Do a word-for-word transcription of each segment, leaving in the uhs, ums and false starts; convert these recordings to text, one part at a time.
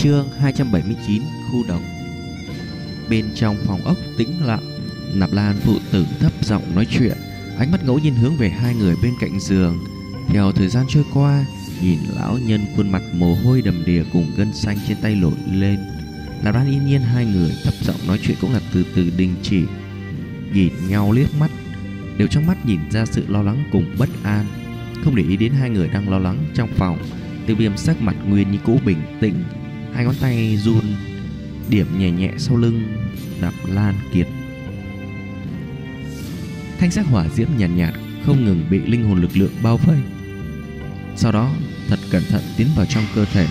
Chương hai trăm bảy mươi chín. Khu độc. Bên trong phòng ốc tĩnh lặng, Nạp Lan phụ tử thấp giọng nói chuyện, ánh mắt ngẫu nhiên hướng về hai người bên cạnh giường. Theo thời gian trôi qua, nhìn lão nhân khuôn mặt mồ hôi đầm đìa cùng gân xanh trên tay nổi lên, Nạp Lan yên nhiên hai người thấp giọng nói chuyện cũng là từ từ đình chỉ, nhìn nhau liếc mắt, đều trong mắt nhìn ra sự lo lắng cùng bất an. Không để ý đến hai người đang lo lắng trong phòng, Tiêu Viêm sắc mặt nguyên như cũ bình tĩnh, hai ngón tay run điểm nhẹ nhẹ sau lưng Nạp Lan Kiệt. Thanh sắc hỏa diễm nhàn nhạt, nhạt không ngừng bị linh hồn lực lượng bao vây, sau đó thật cẩn thận tiến vào trong cơ thể,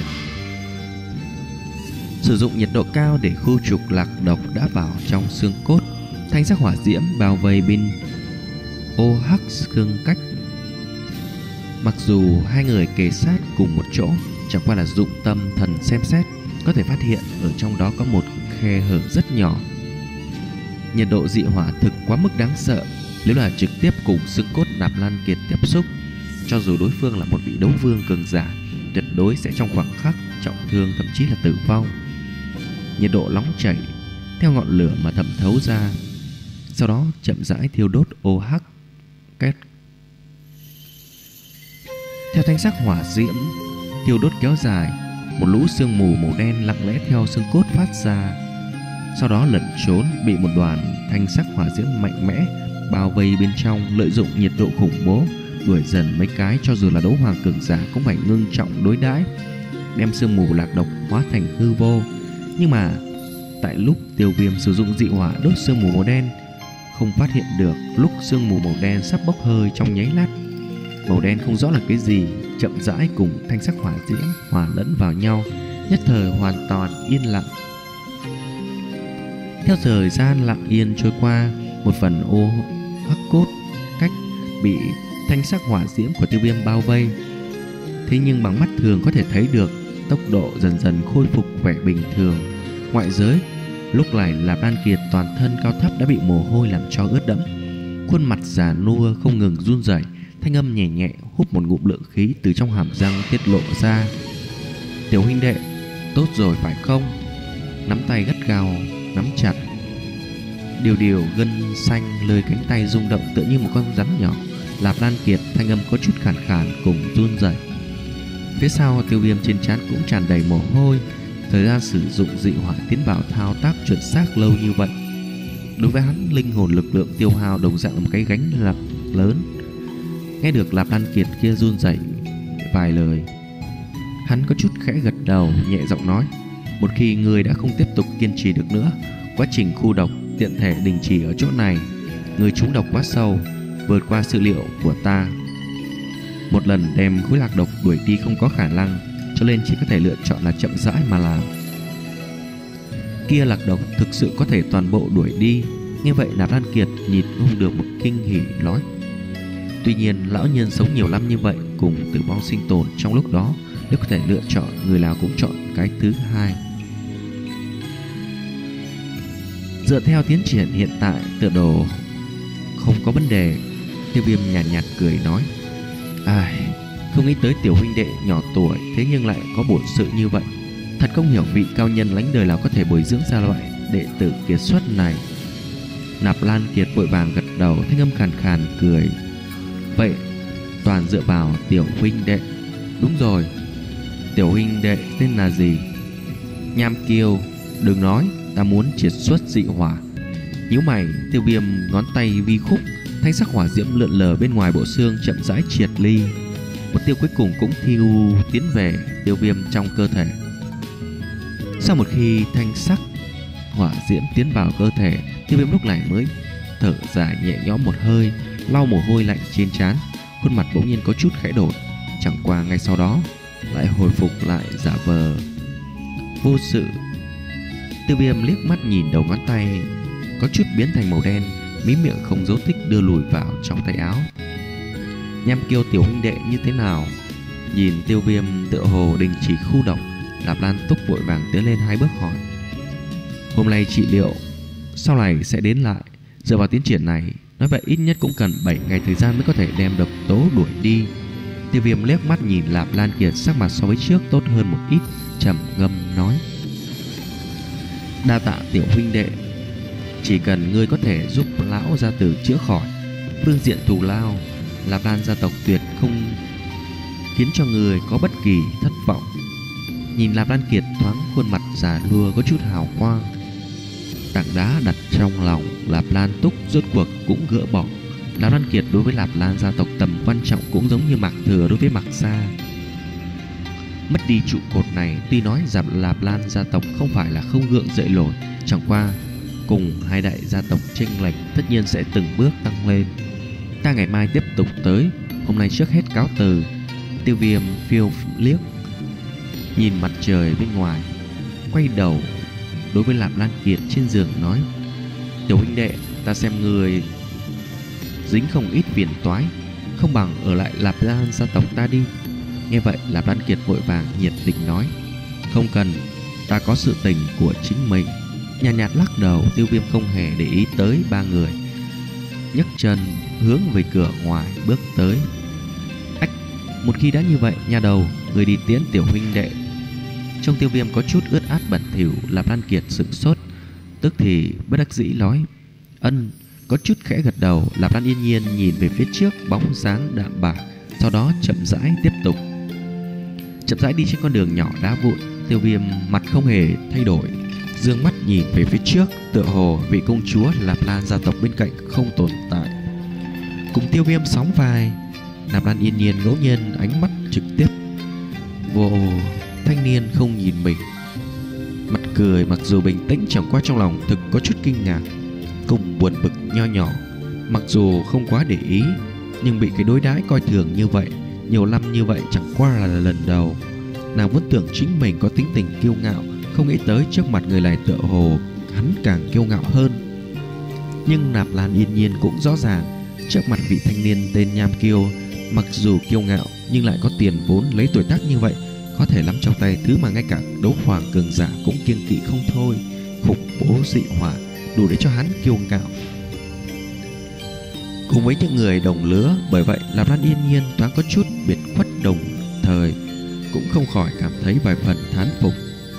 sử dụng nhiệt độ cao để khu trục lạc độc đã vào trong xương cốt. Thanh sắc hỏa diễm bao vây bên ô hắc xương cách. Mặc dù hai người kề sát cùng một chỗ, chẳng qua là dụng tâm thần xem xét, có thể phát hiện ở trong đó có một khe hở rất nhỏ. Nhiệt độ dị hỏa thực quá mức đáng sợ, nếu là trực tiếp cùng xương cốt Nạp Lan Kiệt tiếp xúc, cho dù đối phương là một vị đấu vương cường giả, tuyệt đối sẽ trong khoảng khắc trọng thương, thậm chí là tử vong. Nhiệt độ nóng chảy theo ngọn lửa mà thẩm thấu ra, sau đó chậm rãi thiêu đốt ô hắc kết. Theo thanh sắc hỏa diễm thiêu đốt kéo dài, một lũ sương mù màu đen lặng lẽ theo xương cốt phát ra, sau đó lẩn trốn, bị một đoàn thanh sắc hỏa diễm mạnh mẽ bao vây bên trong, lợi dụng nhiệt độ khủng bố đuổi dần mấy cái cho dù là đấu hoàng cường giả cũng phải ngưng trọng đối đãi, đem sương mù lạc độc hóa thành hư vô. Nhưng mà tại lúc Tiêu Viêm sử dụng dị hỏa đốt sương mù màu đen, không phát hiện được lúc sương mù màu đen sắp bốc hơi trong nháy lát, màu đen không rõ là cái gì chậm rãi cùng thanh sắc hỏa diễm hòa lẫn vào nhau, nhất thời hoàn toàn yên lặng. Theo thời gian lặng yên trôi qua, một phần ô hắc cốt cách bị thanh sắc hỏa diễm của Tiêu Viêm bao vây, thế nhưng bằng mắt thường có thể thấy được tốc độ dần dần khôi phục vẻ bình thường. Ngoại giới lúc này là Nạp Lan Kiệt toàn thân cao thấp đã bị mồ hôi làm cho ướt đẫm, khuôn mặt già nua không ngừng run rẩy, thanh âm nhẹ nhẹ hút một ngụm lượng khí từ trong hàm răng tiết lộ ra. Tiểu huynh đệ, tốt rồi phải không? Nắm tay gắt gao nắm chặt, điều điều gân xanh lơi cánh tay rung động tựa như một con rắn nhỏ. Nạp Lan Kiệt thanh âm có chút khàn khàn cùng run rẩy. Phía sau Tiêu Viêm trên trán cũng tràn đầy mồ hôi. Thời gian sử dụng dị hỏa tiến vào thao tác chuẩn xác lâu như vậy, đối với hắn linh hồn lực lượng tiêu hao đồng dạng là một cái gánh nặng lớn. Nghe được Nạp Lan Kiệt kia run rẩy vài lời, hắn có chút khẽ gật đầu, nhẹ giọng nói: một khi người đã không tiếp tục kiên trì được nữa, quá trình khu độc tiện thể đình chỉ ở chỗ này. Người trúng độc quá sâu, vượt qua sự liệu của ta. Một lần đem khối lạc độc đuổi đi không có khả năng, cho nên chỉ có thể lựa chọn là chậm rãi mà làm. Kia lạc độc thực sự có thể toàn bộ đuổi đi. Như vậy Nạp Lan Kiệt nhìn không được một kinh hỉ nói: tuy nhiên lão nhân sống nhiều năm như vậy, cùng tử vong sinh tồn trong lúc đó, nếu có thể lựa chọn, người nào cũng chọn cái thứ hai. Dựa theo tiến triển hiện tại, tựa đồ không có vấn đề. Tiêu Viêm nhàn nhạt, nhạt cười nói: ai, không nghĩ tới tiểu huynh đệ nhỏ tuổi thế nhưng lại có bổn sự như vậy. Thật không hiểu vị cao nhân lãnh đời nào có thể bồi dưỡng ra loại đệ tử kiệt xuất này. Nạp Lan Kiệt vội vàng gật đầu, thanh âm khàn khàn cười: vậy toàn dựa vào tiểu huynh đệ. Đúng rồi, tiểu huynh đệ tên là gì? Nham Kiêu. Đừng nói, ta muốn triệt xuất dị hỏa. Nhíu mày, Tiêu Viêm ngón tay vi khúc, thanh sắc hỏa diễm lượn lờ bên ngoài bộ xương chậm rãi triệt ly. Mục tiêu cuối cùng cũng thiêu tiến về Tiêu Viêm trong cơ thể. Sau một khi thanh sắc hỏa diễm tiến vào cơ thể, Tiêu Viêm lúc này mới thở dài nhẹ nhõm một hơi, lau mồ hôi lạnh trên trán, khuôn mặt bỗng nhiên có chút khẽ đổi. Chẳng qua ngay sau đó lại hồi phục lại giả vờ vô sự. Tiêu Viêm liếc mắt nhìn đầu ngón tay có chút biến thành màu đen, mí miệng không dấu tích đưa lùi vào trong tay áo. Nham Kiêu tiểu huynh đệ như thế nào? Nhìn Tiêu Viêm tựa hồ đình chỉ khu độc, Nạp Lan Túc vội vàng tiến lên hai bước hỏi: hôm nay trị liệu, sau này sẽ đến lại. Dựa vào tiến triển này, nói vậy ít nhất cũng cần bảy ngày thời gian mới có thể đem độc tố đuổi đi. Tiêu Viêm liếc mắt nhìn Lạp Lan Kiệt, sắc mặt so với trước tốt hơn một ít, trầm ngâm nói: đa tạ tiểu huynh đệ, chỉ cần ngươi có thể giúp lão gia tử chữa khỏi, phương diện thù lao Lạp Lan gia tộc tuyệt không khiến cho người có bất kỳ thất vọng. Nhìn Lạp Lan Kiệt thoáng khuôn mặt già nua có chút hào quang, tảng đá đặt trong lòng Lạp Lan Túc rốt cuộc cũng gỡ bỏ. Lạp Lan Kiệt đối với Lạp Lan gia tộc tầm quan trọng cũng giống như Mạc Thừa đối với Mạc Gia. Mất đi trụ cột này, tuy nói rằng Lạp Lan gia tộc không phải là không gượng dậy nổi, chẳng qua cùng hai đại gia tộc chênh lệch tất nhiên sẽ từng bước tăng lên. Ta ngày mai tiếp tục tới, hôm nay trước hết cáo từ. Tiêu Viêm phiêu liếc nhìn mặt trời bên ngoài, quay đầu đối với Lạp Lan Kiệt trên giường nói: tiểu huynh đệ, ta xem người dính không ít phiền toái, không bằng ở lại Lạp Lan gia tộc ta đi. Nghe vậy Lạp Lan Kiệt vội vàng nhiệt tình nói: không cần, ta có sự tình của chính mình. Nhàn nhạt, nhạt lắc đầu. Tiêu Viêm không hề để ý tới ba người, nhấc chân hướng về cửa ngoài bước tới. Ách, một khi đã như vậy, nhà đầu, người đi tiễn tiểu huynh đệ. Trong Tiêu Viêm có chút ướt át bẩn thỉu, Lạp Lan Kiệt sửng sốt, tức thì bất đắc dĩ nói: ân. Có chút khẽ gật đầu. Lạp Lan yên nhiên nhìn về phía trước bóng dáng đạm bạc, sau đó chậm rãi tiếp tục chậm rãi đi trên con đường nhỏ đá vụn. Tiêu Viêm mặt không hề thay đổi, dương mắt nhìn về phía trước, tựa hồ vị công chúa Lạp Lan gia tộc bên cạnh không tồn tại. Cùng Tiêu Viêm sóng vai, Lạp Lan yên nhiên ngẫu nhiên ánh mắt trực tiếp vô thanh niên không nhìn mình, mặt cười mặc dù bình tĩnh, chẳng qua trong lòng thực có chút kinh ngạc cùng buồn bực nho nhỏ. Mặc dù không quá để ý, nhưng bị cái đối đãi coi thường như vậy nhiều năm như vậy chẳng qua là lần đầu. Nàng vẫn tưởng chính mình có tính tình kiêu ngạo, không nghĩ tới trước mặt người này tựa hồ hắn càng kiêu ngạo hơn. Nhưng Lạp Lan yên nhiên cũng rõ ràng, trước mặt vị thanh niên tên Nham Kiêu, mặc dù kiêu ngạo nhưng lại có tiền vốn lấy tuổi tác như vậy, có thể nắm trong tay thứ mà ngay cả đấu hoàng cường giả cũng kiêng kỵ không thôi, khủng bố dị hỏa, đủ để cho hắn kiêu ngạo. Cùng với những người đồng lứa, bởi vậy Lạp Lan yên nhiên thoáng có chút biệt khuất, đồng thời cũng không khỏi cảm thấy vài phần thán phục.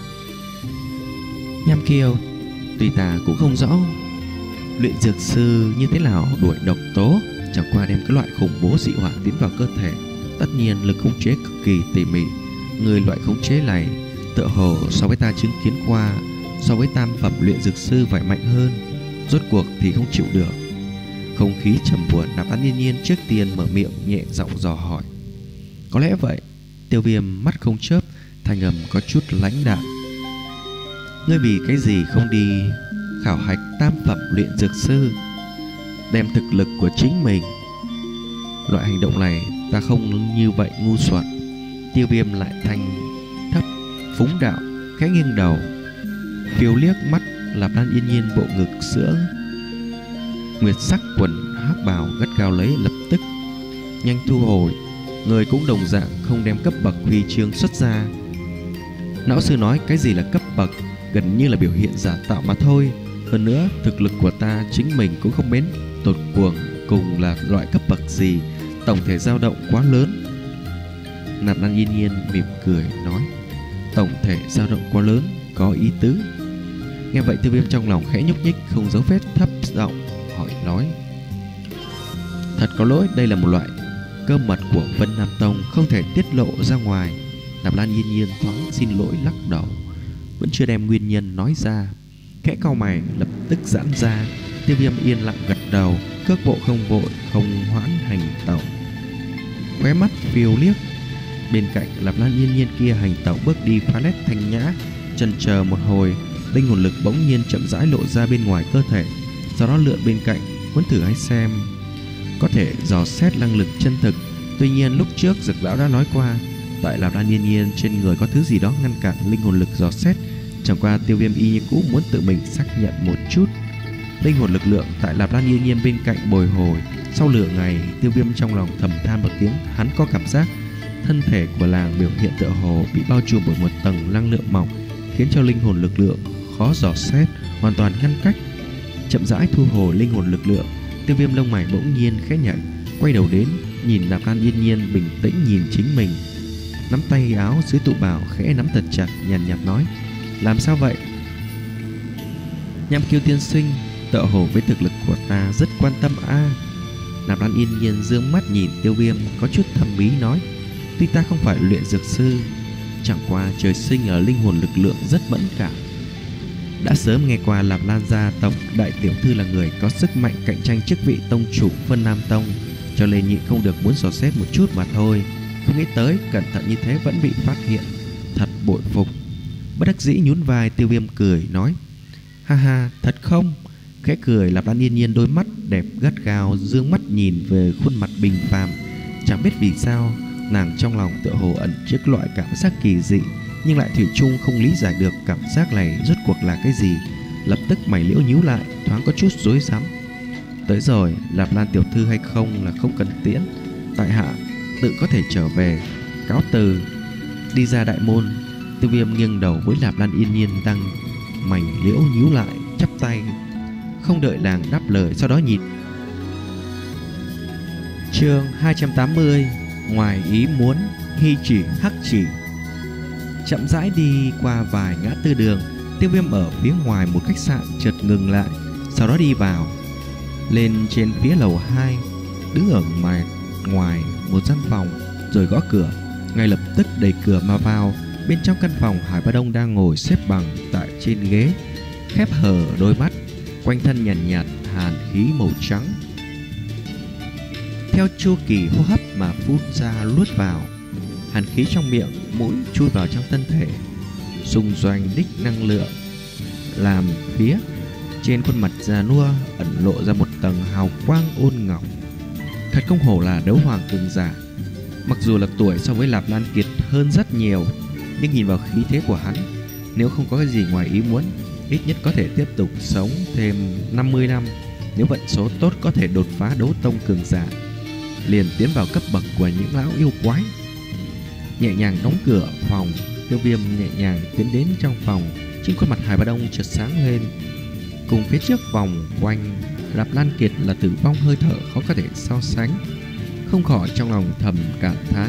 Nham Kiêu, tuy ta cũng không rõ luyện dược sư như thế nào đuổi độc tố, chẳng qua đem cái loại khủng bố dị hỏa tiến vào cơ thể, tất nhiên lực khống chế cực kỳ tỉ mỉ. Người loại khống chế này tựa hồ so với ta chứng kiến qua, so với tam phẩm luyện dược sư phải mạnh hơn. Rốt cuộc thì không chịu được. Không khí trầm buồn, Lạp Lan yên nhiên trước tiên mở miệng nhẹ giọng dò hỏi. Có lẽ vậy. Tiêu Viêm mắt không chớp, thanh âm có chút lãnh đạm. Ngươi vì cái gì không đi khảo hạch tam phẩm luyện dược sư, đem thực lực của chính mình? Loại hành động này ta không như vậy ngu xuẩn. Tiêu Viêm lại thanh thấp phúng đạo, khẽ nghiêng đầu phiêu liếc mắt Lạp Lan yên nhiên bộ ngực sữa nguyệt sắc quần hắc bào gắt gao lấy, lập tức nhanh thu hồi. Người cũng đồng dạng không đem cấp bậc huy chương xuất ra. Lão sư nói cái gì là cấp bậc, gần như là biểu hiện giả tạo mà thôi. Hơn nữa thực lực của ta chính mình cũng không biết tột cuồng cùng là loại cấp bậc gì, tổng thể dao động quá lớn. Lạp Lan yên nhiên mỉm cười nói: tổng thể dao động quá lớn, có ý tứ. Nghe vậy Tiêu Viêm trong lòng khẽ nhúc nhích, không giấu vết thấp giọng hỏi nói: thật có lỗi, đây là một loại cơ mật của Vân Nam Tông, không thể tiết lộ ra ngoài. Lạp Lan yên nhiên thoáng xin lỗi lắc đầu, vẫn chưa đem nguyên nhân nói ra. Khẽ cau mày lập tức giãn ra. Tiêu Viêm yên lặng gật đầu, cước bộ không vội không hoãn hành tẩu, khóe mắt phiêu liếc bên cạnh Lạp Lan yên nhiên kia hành tẩu bước đi phá nét thanh nhã. Chần chờ một hồi, linh hồn lực bỗng nhiên chậm rãi lộ ra bên ngoài cơ thể, sau đó lượn bên cạnh muốn thử hay xem có thể dò xét năng lực chân thực. Tuy nhiên lúc trước Dực lão đã nói qua, tại Lạp Lan yên nhiên trên người có thứ gì đó ngăn cản linh hồn lực dò xét. Chẳng qua Tiêu Viêm y như cũ muốn tự mình xác nhận một chút. Linh hồn lực lượng tại Lạp Lan yên nhiên bên cạnh bồi hồi. Sau nửa ngày, Tiêu Viêm trong lòng thầm than một tiếng, hắn có cảm giác thân thể của làng biểu hiện tựa hồ bị bao trùm bởi một tầng năng lượng mỏng, khiến cho linh hồn lực lượng khó dò xét, hoàn toàn ngăn cách. Chậm rãi thu hồi linh hồn lực lượng, Tiêu Viêm lông mày bỗng nhiên khẽ nhảy, quay đầu đến nhìn Lạp Lan yên nhiên bình tĩnh nhìn chính mình, nắm tay áo dưới tụ bào khẽ nắm thật chặt, nhàn nhạt nói: làm sao vậy? Nham Kiêu tiên sinh, tựa hồ với thực lực của ta rất quan tâm a. À. Lạp Lan yên nhiên dương mắt nhìn Tiêu Viêm có chút thâm bí nói: tuy ta không phải luyện dược sư, chẳng qua trời sinh ở linh hồn lực lượng rất mẫn cảm. Đã sớm nghe qua Lạp Lan gia tộc đại tiểu thư là người có sức mạnh cạnh tranh chức vị tông chủ Vân Nam Tông, cho nên nhịn không được muốn dò xét một chút mà thôi. Không nghĩ tới cẩn thận như thế vẫn bị phát hiện, thật bội phục. Bất đắc dĩ nhún vai, Tiêu Viêm cười nói: ha ha, thật không? Khẽ cười, Lạp Lan yên nhiên đôi mắt đẹp gắt gao dương mắt nhìn về khuôn mặt bình phàm. Chẳng biết vì sao nàng trong lòng tựa hồ ẩn chứa loại cảm giác kỳ dị, nhưng lại thủy chung không lý giải được cảm giác này rốt cuộc là cái gì. Lập tức mày liễu nhíu lại, thoáng có chút rối rắm. Tới rồi, Lạp Lan tiểu thư hay không là không cần tiễn, tại hạ tự có thể trở về, cáo từ. Đi ra đại môn, Tiêu Viêm nghiêng đầu với Lạp Lan yên nhiên đang mày liễu nhíu lại, chắp tay không đợi nàng đáp lời, sau đó nhìn. Chương hai trăm tám mươi: ngoài ý muốn, hy chỉ hắc chỉ. Chậm rãi đi qua vài ngã tư đường, Tiêu Viêm ở phía ngoài một khách sạn chợt ngừng lại, sau đó đi vào. Lên trên phía lầu hai, đứng ở ngoài ngoài một gian phòng rồi gõ cửa. Ngay lập tức đẩy cửa mà vào. Bên trong căn phòng, Hải Ba Đông đang ngồi xếp bằng tại trên ghế, khép hờ đôi mắt, quanh thân nhàn nhạt, nhạt hàn khí màu trắng theo chu kỳ hô hấp mà phun ra luốt vào. Hàn khí trong miệng mũi chui vào trong thân thể, xung doanh đích năng lượng, làm phía trên khuôn mặt già nua ẩn lộ ra một tầng hào quang ôn ngọc. Thật không hổ là đấu hoàng cường giả. Mặc dù là tuổi so với Lạp Lan Kiệt hơn rất nhiều, nhưng nhìn vào khí thế của hắn, nếu không có cái gì ngoài ý muốn, ít nhất có thể tiếp tục sống thêm năm mươi năm. Nếu vận số tốt có thể đột phá đấu tông cường giả, liền tiến vào cấp bậc của những lão yêu quái. Nhẹ nhàng đóng cửa phòng, Tiêu Viêm nhẹ nhàng tiến đến trong phòng. Trên khuôn mặt Hải Ba Đông chợt sáng lên. Cùng phía trước vòng quanh Lạp Lan Kiệt là tử vong hơi thở khó có thể so sánh, không khỏi trong lòng thầm cảm thán.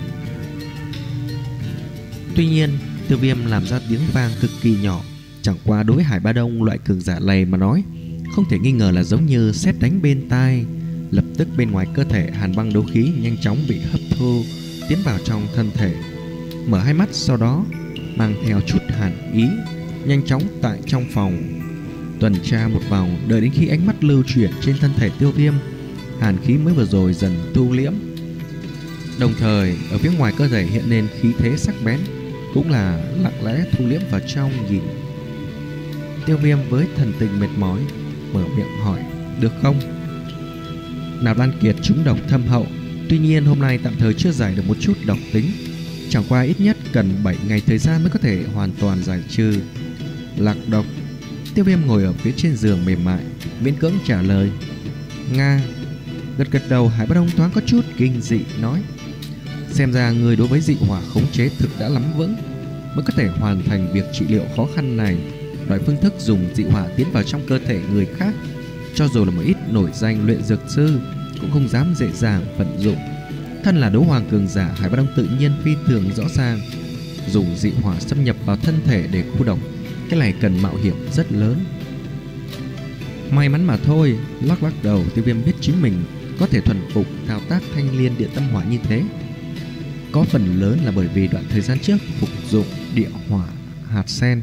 Tuy nhiên, Tiêu Viêm làm ra tiếng vang cực kỳ nhỏ, chẳng qua đối với Hải Ba Đông loại cường giả này mà nói, không thể nghi ngờ là giống như sét đánh bên tai. Lập tức bên ngoài cơ thể hàn băng đấu khí nhanh chóng bị hấp thu tiến vào trong thân thể. Mở hai mắt, sau đó mang theo chút hàn ý, nhanh chóng tại trong phòng tuần tra một vòng, đợi đến khi ánh mắt lưu chuyển trên thân thể Tiêu Viêm, hàn khí mới vừa rồi dần thu liễm. Đồng thời ở phía ngoài cơ thể hiện lên khí thế sắc bén, cũng là lặng lẽ thu liễm vào trong nhìn. Tiêu Viêm với thần tình mệt mỏi mở miệng hỏi: được không? Nạp Lan Kiệt trúng độc thâm hậu, tuy nhiên hôm nay tạm thời chưa giải được một chút độc tính, chẳng qua ít nhất cần bảy ngày thời gian mới có thể hoàn toàn giải trừ lạc độc. Tiêu Viêm ngồi ở phía trên giường mềm mại, miễn cưỡng trả lời. Nga. Gật gật đầu, Hải Bất Đông thoáng có chút kinh dị nói: xem ra người đối với dị hỏa khống chế thực đã lắm vững, mới có thể hoàn thành việc trị liệu khó khăn này. Loại phương thức dùng dị hỏa tiến vào trong cơ thể người khác, cho dù là một ít nổi danh luyện dược sư cũng không dám dễ dàng vận dụng. Thân là đấu hoàng cường giả, Hải Bất Đông tự nhiên phi thường rõ ràng, dùng dị hỏa xâm nhập vào thân thể để khu độc, cái này cần mạo hiểm rất lớn. May mắn mà thôi. Lắc lắc đầu, Tiêu Viêm biết chính mình có thể thuần phục thao tác thanh liên điện tâm hỏa như thế, có phần lớn là bởi vì đoạn thời gian trước phục dụng địa hỏa hạt sen.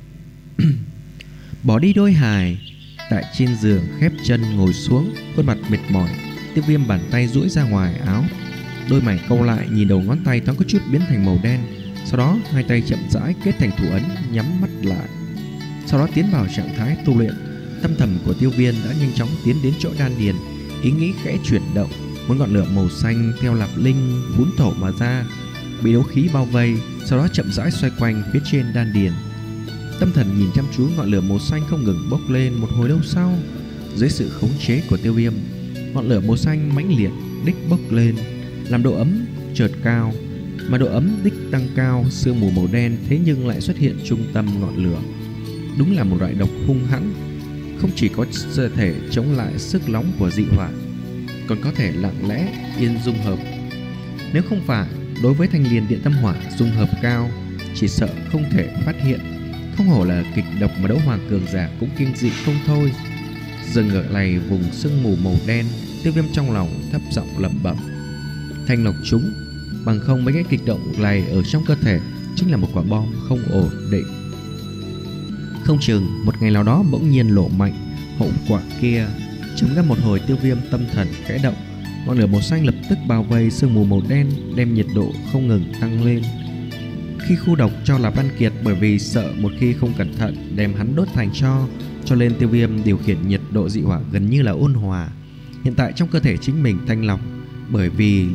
Bỏ đi đôi hài, tại trên giường khép chân ngồi xuống, khuôn mặt mệt mỏi. Tiêu Viêm bàn tay duỗi ra ngoài áo, đôi mày cau lại, nhìn đầu ngón tay thoáng có chút biến thành màu đen. Sau đó hai tay chậm rãi kết thành thủ ấn, nhắm mắt lại, sau đó tiến vào trạng thái tu luyện. Tâm thần của Tiêu Viêm đã nhanh chóng tiến đến chỗ đan điền, ý nghĩ khẽ chuyển động, một ngọn lửa màu xanh theo lạp linh phún thổ mà ra, bị đấu khí bao vây, sau đó chậm rãi xoay quanh phía trên đan điền. Tâm thần nhìn chăm chú ngọn lửa màu xanh không ngừng bốc lên. Một hồi lâu sau, dưới sự khống chế của Tiêu Viêm, ngọn lửa màu xanh mãnh liệt đích bốc lên, làm độ ấm chợt cao. Mà độ ấm đích tăng cao, sương mù màu đen thế nhưng lại xuất hiện trung tâm ngọn lửa. Đúng là một loại độc hung hãn, không chỉ có thể chống lại sức nóng của dị hỏa, còn có thể lặng lẽ yên dung hợp. Nếu không phải đối với thanh liên điện tâm hỏa dung hợp cao, chỉ sợ không thể phát hiện. Không hổ là kịch độc mà Đấu Hoàng cường giả cũng kinh dị không thôi. Dừng ngược này vùng sương mù màu đen, Tiêu Viêm trong lòng thấp giọng lẩm bẩm: thanh lọc chúng, bằng không mấy cái kịch động này ở trong cơ thể chính là một quả bom không ổn định. Không chừng một ngày nào đó bỗng nhiên nổ mạnh, hậu quả kia. Trầm ngâm một hồi, Tiêu Viêm tâm thần khẽ động, ngọn lửa màu xanh lập tức bao vây sương mù màu đen, đem nhiệt độ không ngừng tăng lên. Khi khu độc cho là Văn Kiệt, bởi vì sợ một khi không cẩn thận đem hắn đốt thành tro, cho nên Tiêu Viêm điều khiển nhiệt độ dị hỏa gần như là ôn hòa. Hiện tại trong cơ thể chính mình thanh lọc, bởi vì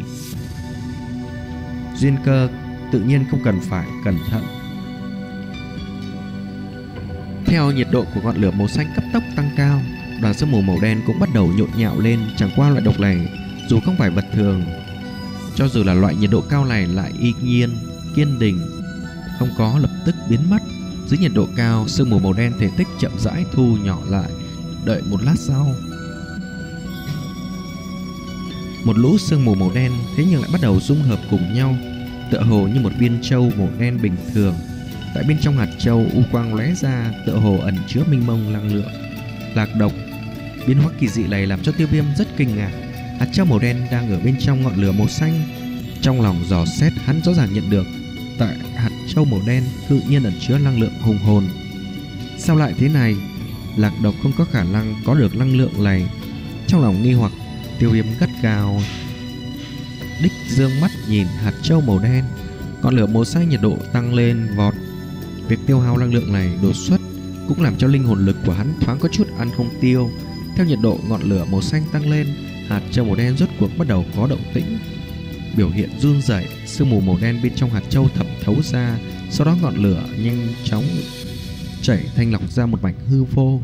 duyên cơ tự nhiên không cần phải cẩn thận. Theo nhiệt độ của ngọn lửa màu xanh cấp tốc tăng cao, đoàn sương mù màu đen cũng bắt đầu nhộn nhạo lên. Chẳng qua loại độc này dù không phải vật thường, cho dù là loại nhiệt độ cao này lại y nhiên kiên định, không có lập tức biến mất. Dưới nhiệt độ cao, sương mù màu đen thể tích chậm rãi thu nhỏ lại. Đợi một lát sau, một lũ sương mù màu đen thế nhưng lại bắt đầu dung hợp cùng nhau, tựa hồ như một viên châu màu đen bình thường. Tại bên trong hạt châu, u quang lóe ra, tựa hồ ẩn chứa mênh mông năng lượng lạc độc. Biến hóa kỳ dị này làm cho Tiêu Viêm rất kinh ngạc. Hạt châu màu đen đang ở bên trong ngọn lửa màu xanh. Trong lòng dò xét, hắn rõ ràng nhận được tại hạt châu màu đen tự nhiên ẩn chứa năng lượng hùng hồn. Sao lại thế này? Lạc độc không có khả năng có được năng lượng này. Trong lòng nghi hoặc, Tiêu Viêm gắt gao đích dương mắt nhìn hạt châu màu đen. Ngọn lửa màu xanh nhiệt độ tăng lên vọt. Việc tiêu hao năng lượng này đột xuất cũng làm cho linh hồn lực của hắn thoáng có chút ăn không tiêu. Theo nhiệt độ ngọn lửa màu xanh tăng lên, hạt châu màu đen rốt cuộc bắt đầu có động tĩnh, biểu hiện run rẩy. Sương mù màu đen bên trong hạt châu thẩm thấu ra, sau đó ngọn lửa nhanh chóng chảy thanh lọc ra một mảnh hư vô.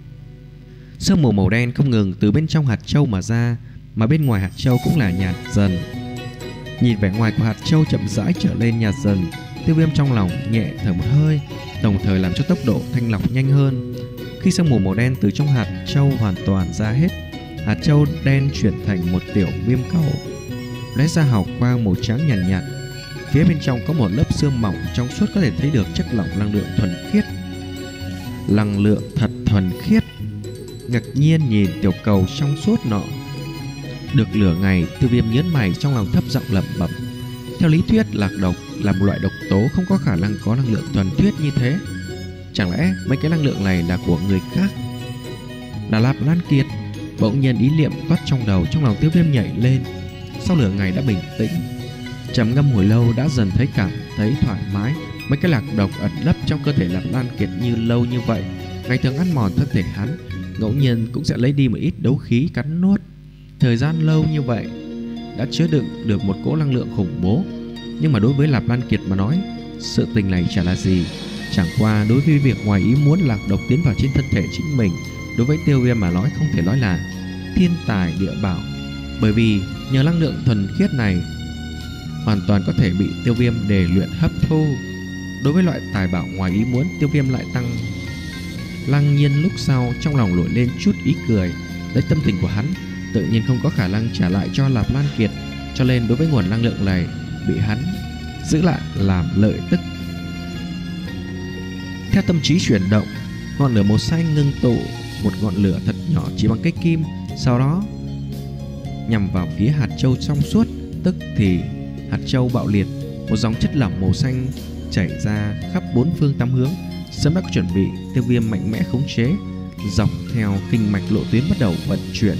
Sương mù màu đen không ngừng từ bên trong hạt châu mà ra, mà bên ngoài hạt châu cũng là nhạt dần. Nhìn vẻ ngoài của hạt châu chậm rãi trở lên nhạt dần, Tiêu Viêm trong lòng nhẹ thở một hơi, đồng thời làm cho tốc độ thanh lọc nhanh hơn. Khi sương mù màu đen từ trong hạt châu hoàn toàn ra hết, hạt châu đen chuyển thành một tiểu viêm cầu, lóe ra hào quang màu trắng nhàn nhạt, nhạt. Phía bên trong có một lớp sương mỏng trong suốt, có thể thấy được chất lỏng năng lượng thuần khiết. Năng lượng thật thuần khiết. Ngạc nhiên nhìn tiểu cầu trong suốt nọ, được lửa ngày, Tiêu Viêm nhớn mày, trong lòng thấp giọng lẩm bẩm. Theo lý thuyết, lạc độc là một loại độc tố không có khả năng có năng lượng thuần khiết như thế. Chẳng lẽ mấy cái năng lượng này là của người khác? Là Lạp Lan Kiệt? Bỗng nhiên ý niệm toát trong đầu, trong lòng Tiêu Viêm nhảy lên. Sau lửa ngày đã bình tĩnh, trầm ngâm hồi lâu, đã dần thấy cảm thấy thoải mái. Mấy cái lạc độc ẩn nấp trong cơ thể Lạp Lan Kiệt như lâu như vậy, ngày thường ăn mòn thân thể hắn, ngẫu nhiên cũng sẽ lấy đi một ít đấu khí cắn nuốt. Thời gian lâu như vậy đã chứa đựng được một cỗ năng lượng khủng bố. Nhưng mà đối với Lạp Lan Kiệt mà nói, sự tình này chả là gì. Chẳng qua đối với việc ngoài ý muốn lạc độc tiến vào trên thân thể chính mình, đối với Tiêu Viêm mà nói không thể nói là thiên tài địa bảo, bởi vì nhờ năng lượng thuần khiết này hoàn toàn có thể bị Tiêu Viêm đề luyện hấp thu. Đối với loại tài bảo ngoài ý muốn, Tiêu Viêm lại tăng lăng nhiên lúc sau trong lòng nổi lên chút ý cười. Lấy tâm tình của hắn, tự nhiên không có khả năng trả lại cho Lạp Lan Kiệt, cho nên đối với nguồn năng lượng này bị hắn giữ lại làm lợi tức. Theo tâm trí chuyển động, ngọn lửa màu xanh ngưng tụ một ngọn lửa thật nhỏ chỉ bằng cây kim, sau đó nhằm vào phía hạt châu trong suốt. Tức thì hạt châu bạo liệt, một dòng chất lỏng màu xanh chảy ra khắp bốn phương tám hướng. Sớm đã có chuẩn bị, Tiêu Viêm mạnh mẽ khống chế, dọc theo kinh mạch lộ tuyến bắt đầu vận chuyển.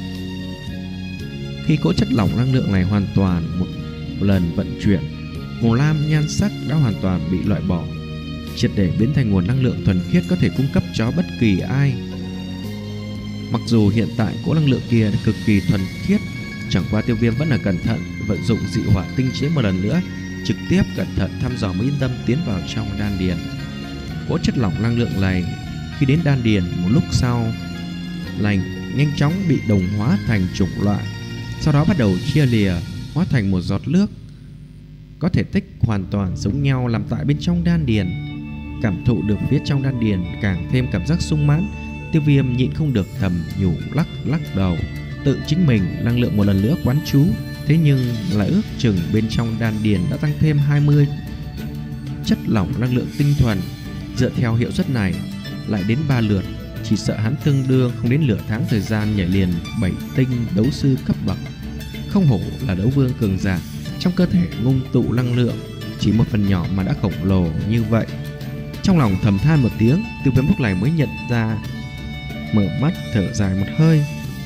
Khi cỗ chất lỏng năng lượng này hoàn toàn một lần vận chuyển, màu lam nhan sắc đã hoàn toàn bị loại bỏ, triệt để biến thành nguồn năng lượng thuần khiết có thể cung cấp cho bất kỳ ai. Mặc dù hiện tại cỗ năng lượng kia cực kỳ thuần khiết, chẳng qua Tiêu Viêm vẫn là cẩn thận vận dụng dị hỏa tinh chế một lần nữa, trực tiếp cẩn thận thăm dò mới yên tâm tiến vào trong đan điền. Cỗ chất lỏng năng lượng này khi đến đan điền một lúc sau lành nhanh chóng bị đồng hóa thành chủng loại, sau đó bắt đầu chia lìa hóa thành một giọt nước có thể tích hoàn toàn giống nhau làm tại bên trong đan điền. Cảm thụ được phía trong đan điền càng thêm cảm giác sung mãn, Tiêu Viêm nhịn không được thầm nhủ lắc lắc đầu, tự chính mình năng lượng một lần nữa quán chú. Thế nhưng là ước chừng bên trong đan điền đã tăng thêm hai mươi chất lỏng năng lượng tinh thuần. Dựa theo hiệu suất này lại đến ba lượt, chỉ sợ hắn tương đương không đến nửa tháng thời gian nhảy liền bảy tinh đấu sư cấp bậc. Không hổ là đấu vương cường giả, trong cơ thể ngưng tụ năng lượng chỉ một phần nhỏ mà đã khổng lồ như vậy. Trong lòng thầm than một tiếng, Tiêu Viêm lúc này mới nhận ra, mở mắt thở dài một hơi.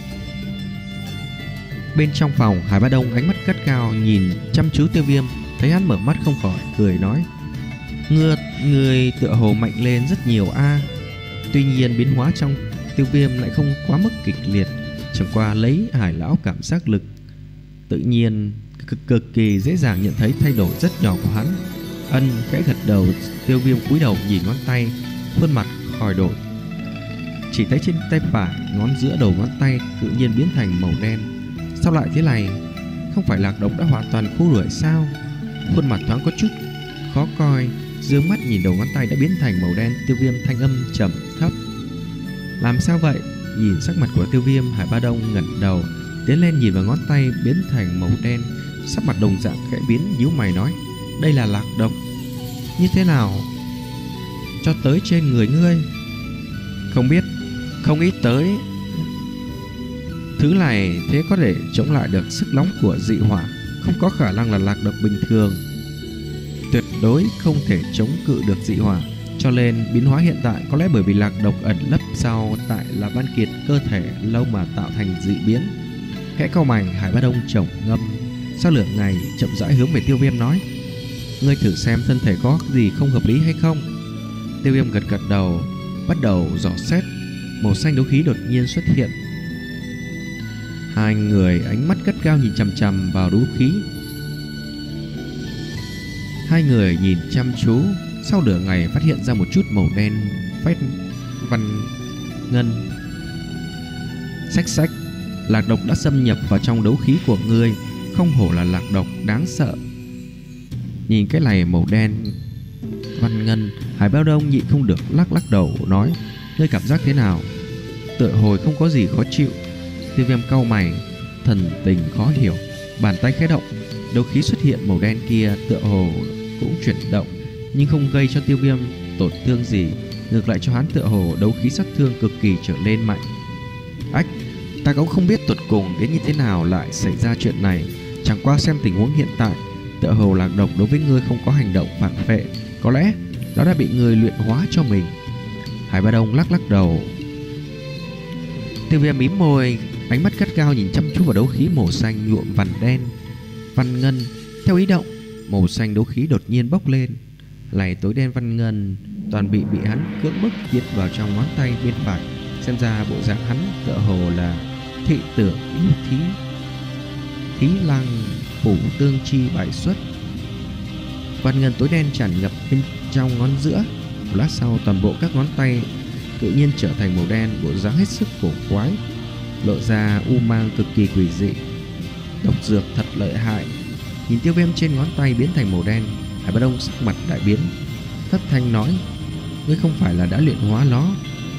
Bên trong phòng, Hải Bá Đông ánh mắt gắt cao nhìn chăm chú Tiêu Viêm, thấy hắn mở mắt không khỏi cười nói: Ngươi, ngươi tựa hồ mạnh lên rất nhiều a. À. Tuy nhiên biến hóa trong Tiêu Viêm lại không quá mức kịch liệt, chẳng qua lấy Hải lão cảm giác lực tự nhiên cực, cực kỳ dễ dàng nhận thấy thay đổi rất nhỏ của hắn. Ân khẽ gật đầu. Tiêu Viêm cúi đầu nhìn ngón tay, khuôn mặt khỏi đổi. Chỉ thấy trên tay phải, ngón giữa đầu ngón tay tự nhiên biến thành màu đen. Sao lại thế này? Không phải Lạc Độc đã hoàn toàn khu đuổi sao? Khuôn mặt thoáng có chút khó coi, dương mắt nhìn đầu ngón tay đã biến thành màu đen. Tiêu Viêm thanh âm trầm thấp: Làm sao vậy? Nhìn sắc mặt của Tiêu Viêm, Hải Bá Đông ngẩng đầu tiến lên nhìn vào ngón tay biến thành màu đen, sắc mặt đồng dạng khẽ biến, nhíu mày nói: Đây là Lạc Độc. Như thế nào cho tới trên người ngươi? Không biết, không nghĩ tới thứ này thế có thể chống lại được sức nóng của dị hỏa. Không có khả năng là Lạc Độc bình thường, tuyệt đối không thể chống cự được dị hỏa. Cho nên biến hóa hiện tại có lẽ bởi vì Lạc Độc ẩn lấp sau tại là Văn Kiệt cơ thể lâu mà tạo thành dị biến. Khẽ cau mày, Hải Bá Đông trầm ngâm sau lửa ngày chậm rãi hướng về Tiêu Viêm nói: Ngươi thử xem thân thể có gì không hợp lý hay không. Tiêu Viêm gật gật đầu, bắt đầu dò xét. Màu xanh đấu khí đột nhiên xuất hiện. Hai người ánh mắt gắt gao nhìn chằm chằm vào đấu khí. Hai người nhìn chăm chú, sau nửa ngày phát hiện ra một chút màu đen phết văn ngân. Xách xách, Lạc Độc đã xâm nhập vào trong đấu khí của ngươi. Không hổ là Lạc Độc đáng sợ. Nhìn cái này màu đen văn ngân, Hải Bá Đông nhịn không được lắc lắc đầu nói: Ngươi cảm giác thế nào? Tựa hồi không có gì khó chịu. Tiêu Viêm cau mày, thần tình khó hiểu. Bàn tay khẽ động, đấu khí xuất hiện màu đen kia tựa hồ cũng chuyển động, nhưng không gây cho Tiêu Viêm tổn thương gì, ngược lại cho hắn tựa hồ đấu khí sát thương cực kỳ trở lên mạnh. Ách, ta cũng không biết tột cùng đến như thế nào lại xảy ra chuyện này. Chẳng qua xem tình huống hiện tại, tựa hồ Lạc Độc đối với ngươi không có hành động phản phệ, có lẽ nó đã bị ngươi luyện hóa cho mình. Hải Bá Đông lắc lắc đầu. Tiêu Viêm mím môi, ánh mắt gắt gao nhìn chăm chú vào đấu khí màu xanh nhuộm vằn đen văn ngân. Theo ý động, màu xanh đấu khí đột nhiên bốc lên. Này tối đen văn ngân toàn bị bị hắn cưỡng bức tiến vào trong ngón tay bên phải. Xem ra bộ dạng hắn tựa hồ là thị tưởng yêu thí thí lăng phủ tương chi bài xuất. Văn ngân tối đen tràn ngập bên trong ngón giữa. Một lát sau, toàn bộ các ngón tay tự nhiên trở thành màu đen, bộ dáng hết sức cổ quái, lộ ra u mang cực kỳ quỷ dị. Độc dược thật lợi hại. Nhìn Tiêu Viêm trên ngón tay biến thành màu đen, Hải Bá Đông sắc mặt đại biến, thất thanh nói: Ngươi không phải là đã luyện hóa nó?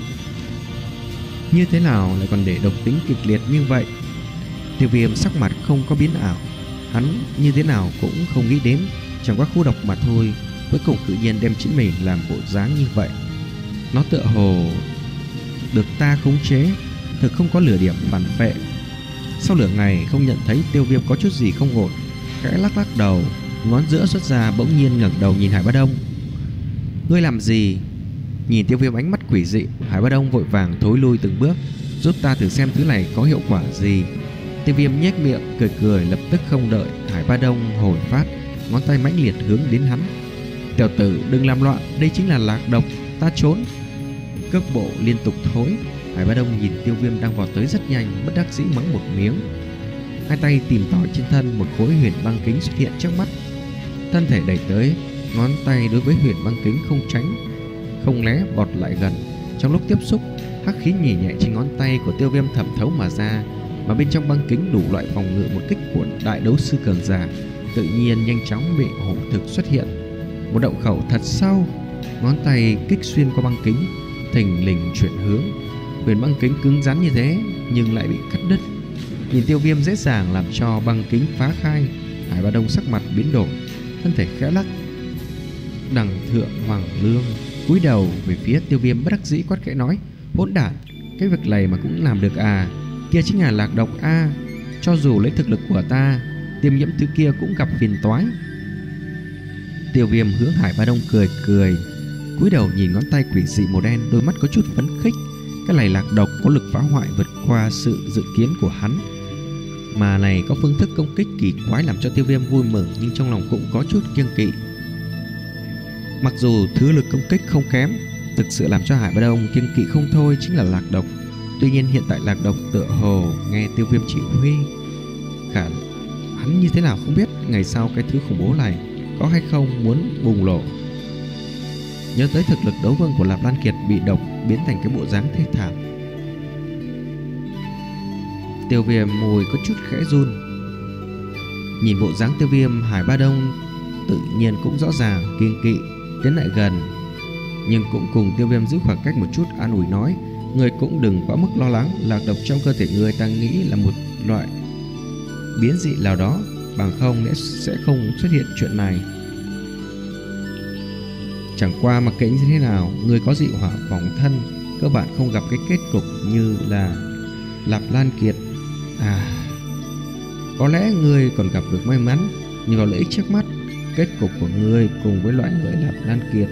Như thế nào lại còn để độc tính kịch liệt như vậy? Tiêu Viêm sắc mặt không có biến ảo, hắn như thế nào cũng không nghĩ đến, chẳng qua khu độc mà thôi. Cuối cùng tự nhiên đem chính mình làm bộ dáng như vậy. Nó tựa hồ được ta khống chế, thực không có lửa điểm phản phệ. Sau lửa ngày không nhận thấy Tiêu Viêm có chút gì không ổn, khẽ lắc lắc đầu, ngón giữa xuất ra, bỗng nhiên ngẩng đầu nhìn Hải Bá Đông. Ngươi làm gì? Nhìn Tiêu Viêm ánh mắt quỷ dị, Hải Bá Đông vội vàng thối lui từng bước. Giúp ta thử xem thứ này có hiệu quả gì. Tiêu Viêm nhếch miệng cười cười, lập tức không đợi Hải Bá Đông hồi phát, ngón tay mãnh liệt hướng đến hắn. Tiểu tử đừng làm loạn, đây chính là Lạc Độc, ta trốn. Cước bộ liên tục thối. Hải Bá Đông nhìn Tiêu Viêm đang vào tới rất nhanh, bất đắc dĩ mắng một miếng. Hai tay tìm tòi trên thân, một khối huyền băng kính xuất hiện trước mắt. Thân thể đẩy tới, ngón tay đối với huyền băng kính không tránh không né, vọt lại gần. Trong lúc tiếp xúc, hắc khí nhẹ nhẹ trên ngón tay của Tiêu Viêm thẩm thấu mà ra, mà bên trong băng kính đủ loại phòng ngự một kích của đại đấu sư cường giả tự nhiên nhanh chóng bị hổ thực xuất hiện. Một động khẩu thật sâu, ngón tay kích xuyên qua băng kính, thình lình chuyển hướng. Huyền băng kính cứng rắn như thế nhưng lại bị cắt đứt. Nhìn Tiêu Viêm dễ dàng làm cho băng kính phá khai, Hải Ba Đông sắc mặt biến đổi, thân thể khẽ lắc. Đằng Thượng Hoàng Lương cúi đầu về phía Tiêu Viêm, bất đắc dĩ quát khẽ nói: hỗn đản, cái việc này mà cũng làm được à? Kia chính là lạc độc a. À. Cho dù lấy thực lực của ta, tiêm nhiễm thứ kia cũng gặp phiền toái. Tiêu Viêm hướng Hải Ba Đông cười cười, cúi đầu nhìn ngón tay quỷ dị màu đen, đôi mắt có chút phấn khích. Cái này lạc độc có lực phá hoại vượt qua sự dự kiến của hắn, mà này có phương thức công kích kỳ quái làm cho Tiêu Viêm vui mừng, nhưng trong lòng cũng có chút kiêng kỵ. Mặc dù thứ lực công kích không kém, thực sự làm cho Hải Ba Đông kiêng kỵ không thôi chính là lạc độc. Tuy nhiên hiện tại lạc độc tựa hồ nghe Tiêu Viêm chỉ huy, khả hắn như thế nào không biết, ngày sau cái thứ khủng bố này có hay không muốn bùng nổ. Nhớ tới thực lực đấu vương của Lạp Lan Kiệt bị độc biến thành cái bộ dáng thê thảm, Tiêu Viêm môi có chút khẽ run. Nhìn bộ dáng Tiêu Viêm, Hải Ba Đông tự nhiên cũng rõ ràng kiêng kỵ, tiến lại gần, nhưng cũng cùng Tiêu Viêm giữ khoảng cách một chút, an ủi nói: người cũng đừng quá mức lo lắng, lạc độc trong cơ thể người ta nghĩ là một loại biến dị nào đó, bằng không sẽ không xuất hiện chuyện này. Chẳng qua mặc kệ như thế nào, người có dị hỏa phòng thân, cơ bản không gặp cái kết cục như là Lạp Lan Kiệt. À, có lẽ người còn gặp được may mắn, nhưng vào lợi ích trước mắt, kết cục của người cùng với loại người Lạp Lan Kiệt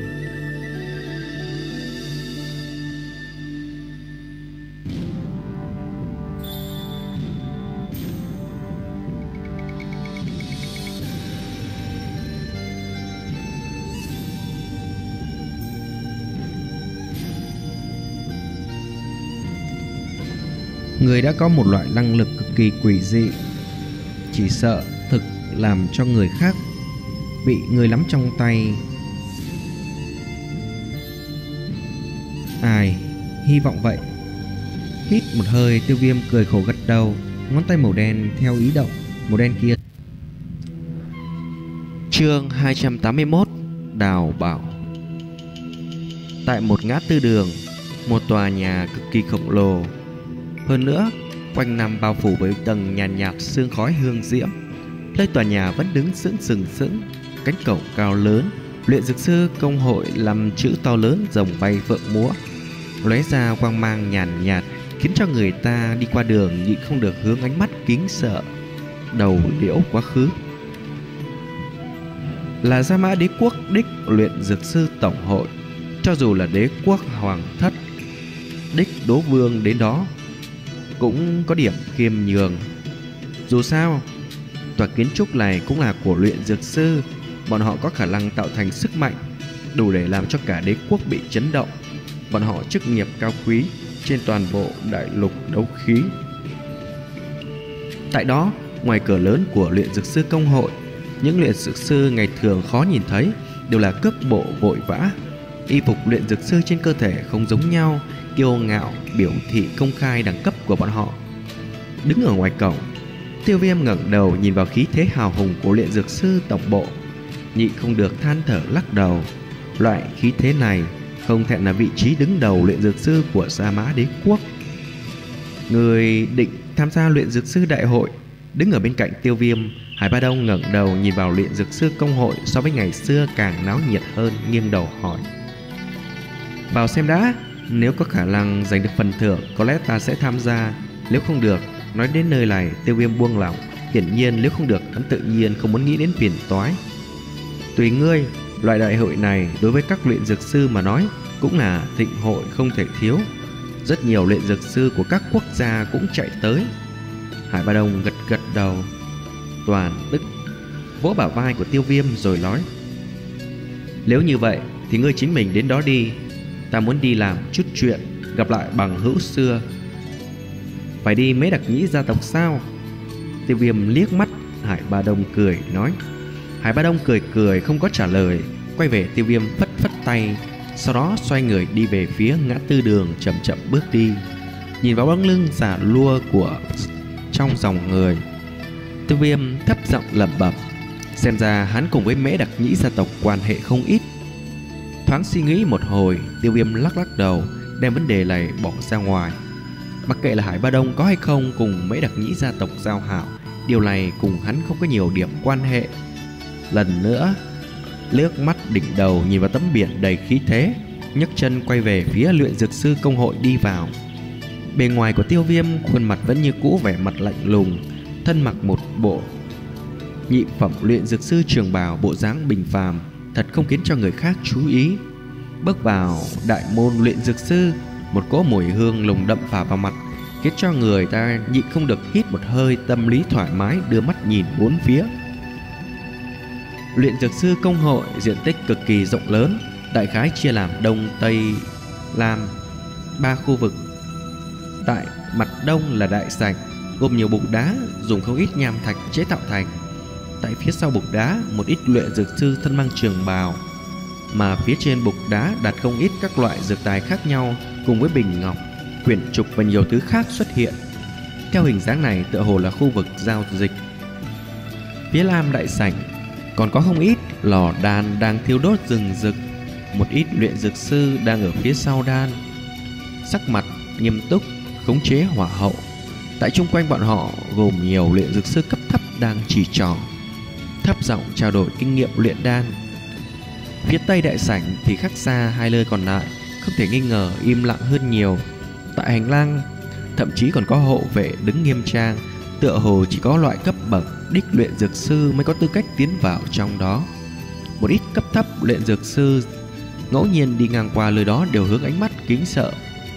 người đã có một loại năng lực cực kỳ quỷ dị, chỉ sợ thực làm cho người khác bị người nắm trong tay. Ai, hy vọng vậy. Hít một hơi, Tiêu Viêm cười khổ gật đầu, ngón tay màu đen theo ý động màu đen kia. Chương hai trăm tám mươi mốt, Đào Bảo. Tại một ngã tư đường, một tòa nhà cực kỳ khổng lồ, hơn nữa quanh năm bao phủ bởi tầng nhàn nhạt, nhạt sương khói hương diễm. Nơi tòa nhà vẫn đứng sững sừng sững, cánh cổng cao lớn, luyện dược sư công hội làm chữ to lớn rồng bay phượng múa, lóe ra quang mang nhàn nhạt, khiến cho người ta đi qua đường nhịn không được hướng ánh mắt kính sợ đầu liễu quá khứ. Là Gia Mã Đế Quốc đích luyện dược sư tổng hội, cho dù là đế quốc hoàng thất đích đố vương đến đó cũng có điểm khiêm nhường. Dù sao, tòa kiến trúc này cũng là của luyện dược sư, bọn họ có khả năng tạo thành sức mạnh đủ để làm cho cả đế quốc bị chấn động. Bọn họ chức nghiệp cao quý trên toàn bộ đại lục đấu khí. Tại đó, ngoài cửa lớn của luyện dược sư công hội, những luyện dược sư ngày thường khó nhìn thấy đều là cước bộ vội vã. Y phục luyện dược sư trên cơ thể không giống nhau, kiêu ngạo biểu thị công khai đẳng cấp của bọn họ. Đứng ở ngoài cổng, Tiêu Viêm ngẩng đầu nhìn vào khí thế hào hùng của luyện dược sư tổng bộ, nhịn không được than thở lắc đầu. Loại khí thế này không thẹn là vị trí đứng đầu luyện dược sư của Gia Mã Đế Quốc. Người định tham gia luyện dược sư đại hội đứng ở bên cạnh Tiêu Viêm, Hải Ba Đông ngẩng đầu nhìn vào luyện dược sư công hội so với ngày xưa càng náo nhiệt hơn, nghiêng đầu hỏi: vào xem đã, nếu có khả năng giành được phần thưởng có lẽ ta sẽ tham gia, nếu không được. Nói đến nơi này, Tiêu Viêm buông lỏng, hiển nhiên nếu không được hắn tự nhiên không muốn nghĩ đến phiền toái. Tùy ngươi, loại đại hội này đối với các luyện dược sư mà nói cũng là thịnh hội không thể thiếu. Rất nhiều luyện dược sư của các quốc gia cũng chạy tới. Hải Ba Đông gật gật đầu, toàn tức vỗ bả vai của Tiêu Viêm rồi nói: nếu như vậy thì ngươi chính mình đến đó đi, ta muốn đi làm chút chuyện, gặp lại bằng hữu xưa. Phải đi Mễ Đặc Nhĩ gia tộc sao? Tiêu Viêm liếc mắt Hải Ba Đông cười nói. Hải Ba Đông cười cười không có trả lời, quay về Tiêu Viêm phất phất tay, sau đó xoay người đi về phía ngã tư đường, chậm chậm bước đi. Nhìn vào bóng lưng già lua của trong dòng người, Tiêu Viêm thấp giọng lẩm bẩm, xem ra hắn cùng với Mễ Đặc Nhĩ gia tộc quan hệ không ít. Thoáng suy nghĩ một hồi, Tiêu Viêm lắc lắc đầu, đem vấn đề này bỏ ra ngoài. Mặc kệ là Hải Ba Đông có hay không cùng mấy đặc nhĩ gia tộc giao hảo, điều này cùng hắn không có nhiều điểm quan hệ. Lần nữa liếc mắt đỉnh đầu nhìn vào tấm biển đầy khí thế, nhấc chân quay về phía luyện dược sư công hội đi vào. Bề ngoài của Tiêu Viêm khuôn mặt vẫn như cũ, vẻ mặt lạnh lùng, thân mặc một bộ nhị phẩm luyện dược sư trường bào, bộ dáng bình phàm, thật không khiến cho người khác chú ý. Bước vào đại môn luyện dược sư, một cỗ mùi hương nồng đậm phả vào mặt, khiến cho người ta nhịn không được hít một hơi, tâm lý thoải mái, đưa mắt nhìn bốn phía. Luyện dược sư công hội diện tích cực kỳ rộng lớn, đại khái chia làm Đông, Tây, Nam ba khu vực. Tại mặt đông là đại sảnh, gồm nhiều bục đá dùng không ít nham thạch chế tạo thành. Tại phía sau bục đá, một ít luyện dược sư thân mang trường bào, mà phía trên bục đá đặt không ít các loại dược tài khác nhau, cùng với bình ngọc, quyển trục và nhiều thứ khác xuất hiện. Theo hình dáng này, tựa hồ là khu vực giao dịch. Phía nam đại sảnh còn có không ít lò đan đang thiêu đốt rừng rực. Một ít luyện dược sư đang ở phía sau đan, sắc mặt nghiêm túc khống chế hỏa hậu. Tại chung quanh bọn họ gồm nhiều luyện dược sư cấp thấp đang chỉ trỏ, thấp giọng trao đổi kinh nghiệm luyện đan. Phía tây đại sảnh thì khác xa hai nơi còn lại, không thể nghi ngờ im lặng hơn nhiều. Tại hành lang thậm chí còn có hộ vệ đứng nghiêm trang, tựa hồ chỉ có loại cấp bậc đích luyện dược sư mới có tư cách tiến vào trong đó. Một ít cấp thấp luyện dược sư ngẫu nhiên đi ngang qua nơi đó đều hướng ánh mắt kính sợ.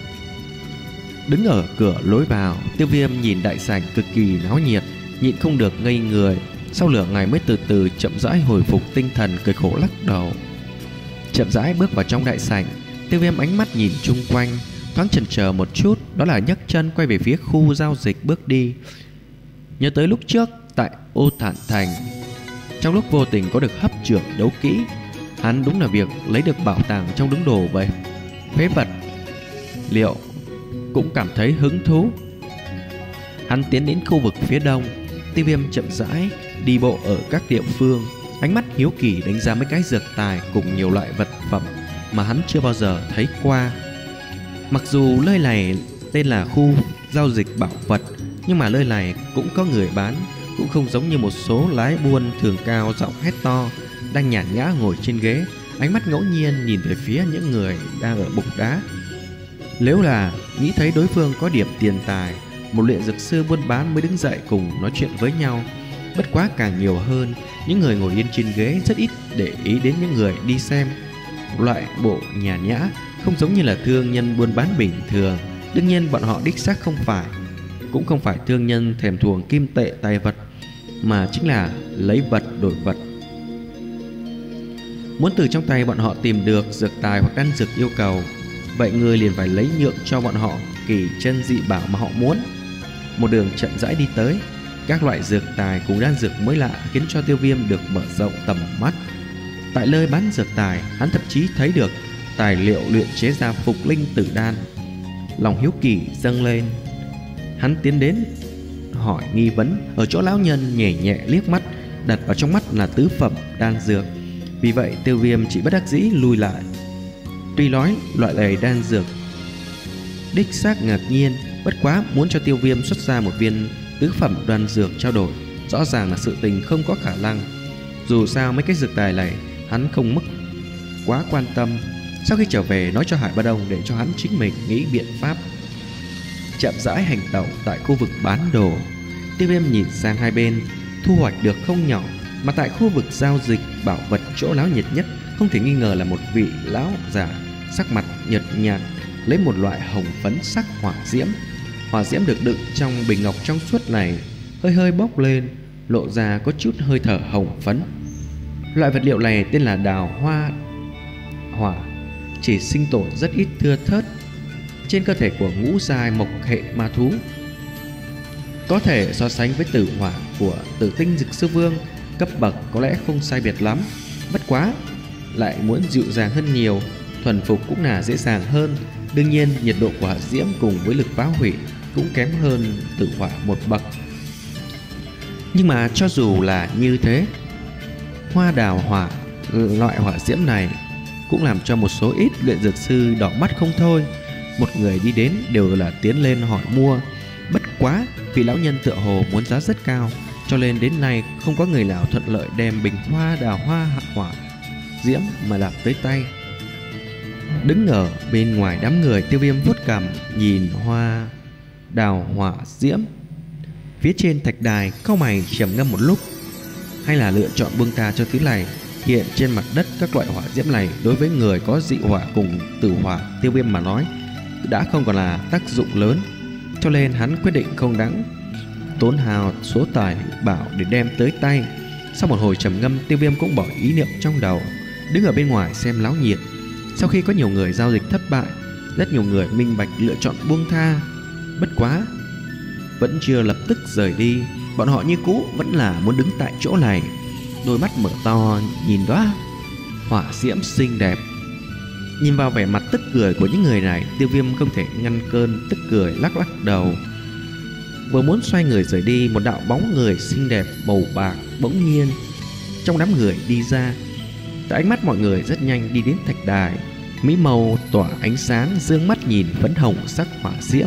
Đứng ở cửa lối vào, Tiêu Viêm nhìn đại sảnh cực kỳ náo nhiệt, nhịn không được ngây người. Sau nửa ngày mới từ từ chậm rãi hồi phục tinh thần, cười khổ lắc đầu. Chậm rãi bước vào trong đại sảnh, Tiêu Viêm ánh mắt nhìn chung quanh, thoáng chần chờ một chút, đó là nhấc chân quay về phía khu giao dịch bước đi. Nhớ tới lúc trước tại Ô Thản Thành, trong lúc vô tình có được hấp trưởng đấu kỹ, hắn đúng là việc lấy được bảo tàng trong đống đồ vậy. Phế vật liệu cũng cảm thấy hứng thú. Hắn tiến đến khu vực phía đông. Tiêu Viêm chậm rãi đi bộ ở các địa phương, ánh mắt hiếu kỳ đánh giá mấy cái dược tài cùng nhiều loại vật phẩm mà hắn chưa bao giờ thấy qua. Mặc dù nơi này tên là khu giao dịch bảo vật, nhưng mà nơi này cũng có người bán, cũng không giống như một số lái buôn thường cao giọng hét to, đang nhàn nhã ngồi trên ghế, ánh mắt ngẫu nhiên nhìn về phía những người đang ở bục đá. Nếu là nghĩ thấy đối phương có điểm tiền tài, một luyện dược sư buôn bán mới đứng dậy cùng nói chuyện với nhau. Bất quá càng nhiều hơn, những người ngồi yên trên ghế rất ít để ý đến những người đi xem. Loại bộ nhàn nhã, không giống như là thương nhân buôn bán bình thường. Đương nhiên bọn họ đích xác không phải, cũng không phải thương nhân thèm thuồng kim tệ tài vật, mà chính là lấy vật đổi vật. Muốn từ trong tay bọn họ tìm được dược tài hoặc đan dược yêu cầu, vậy người liền phải lấy nhượng cho bọn họ kỳ chân dị bảo mà họ muốn. Một đường chậm rãi đi tới, các loại dược tài cùng đan dược mới lạ khiến cho Tiêu Viêm được mở rộng tầm mắt. Tại nơi bán dược tài, hắn thậm chí thấy được tài liệu luyện chế ra phục linh tử đan. Lòng hiếu kỳ dâng lên, hắn tiến đến hỏi nghi vấn. Ở chỗ lão nhân nhẹ nhẹ liếc mắt, đặt vào trong mắt là tứ phẩm đan dược. Vì vậy Tiêu Viêm chỉ bất đắc dĩ lùi lại. Tuy nói loại này đan dược đích xác ngạc nhiên, bất quá muốn cho Tiêu Viêm xuất ra một viên tứ phẩm đan dược trao đổi, rõ ràng là sự tình không có khả năng. Dù sao mấy cái dược tài này hắn không mức quá quan tâm. Sau khi trở về nói cho Hải Ba Đông để cho hắn chính mình nghĩ biện pháp. Chậm rãi hành tẩu tại khu vực bán đồ, Tiêu Viêm nhìn sang hai bên, thu hoạch được không nhỏ. Mà tại khu vực giao dịch bảo vật, chỗ náo nhiệt nhất không thể nghi ngờ là một vị lão già sắc mặt nhợt nhạt, lấy một loại hồng phấn sắc hỏa diễm. Hỏa diễm được đựng trong bình ngọc trong suốt này hơi hơi bốc lên, lộ ra có chút hơi thở hồng phấn. Loại vật liệu này tên là đào hoa hỏa, chỉ sinh tồn rất ít thưa thớt trên cơ thể của ngũ giai mộc hệ ma thú. Có thể so sánh với tử hỏa của Tử Tinh Dực Sư Vương, cấp bậc có lẽ không sai biệt lắm, bất quá lại muốn dịu dàng hơn nhiều, thuần phục cũng là dễ dàng hơn. Đương nhiên nhiệt độ của hỏa diễm cùng với lực phá hủy cũng kém hơn tử hỏa một bậc. Nhưng mà cho dù là như thế, hoa đào hỏa loại hỏa diễm này cũng làm cho một số ít luyện dược sư đỏ mắt không thôi. một người đi đến đều là tiến lên hỏi mua. Bất quá vị lão nhân tựa hồ muốn giá rất cao, cho nên đến nay không có người nào thuận lợi đem bình hoa đào hoa hỏa diễm mà đạt tới tay. Đứng ở bên ngoài đám người, Tiêu Viêm vuốt cằm nhìn hoa đào hỏa diễm phía trên thạch đài, cau mày trầm ngâm một lúc. Hay là lựa chọn buông tha cho thứ này? Hiện trên mặt đất các loại hỏa diễm này đối với người có dị hỏa cùng tử hỏa Tiêu Viêm mà nói đã không còn là tác dụng lớn, cho nên hắn quyết định không đáng tốn hào số tài bảo để đem tới tay. Sau một hồi trầm ngâm, Tiêu Viêm cũng bỏ ý niệm trong đầu, đứng ở bên ngoài xem náo nhiệt. Sau khi có nhiều người giao dịch thất bại, rất nhiều người minh bạch lựa chọn buông tha. Bất quá vẫn chưa lập tức rời đi, bọn họ như cũ vẫn là muốn đứng tại chỗ này, đôi mắt mở to nhìn đóa hỏa diễm xinh đẹp. Nhìn vào vẻ mặt tức cười của những người này, Tiêu Viêm không thể ngăn cơn tức cười, lắc lắc đầu. Vừa muốn xoay người rời đi, một đạo bóng người xinh đẹp màu bạc bỗng nhiên trong đám người đi ra. Tại ánh mắt mọi người rất nhanh đi đến thạch đài, mỹ màu tỏa ánh sáng, dương mắt nhìn phấn hồng sắc hỏa diễm.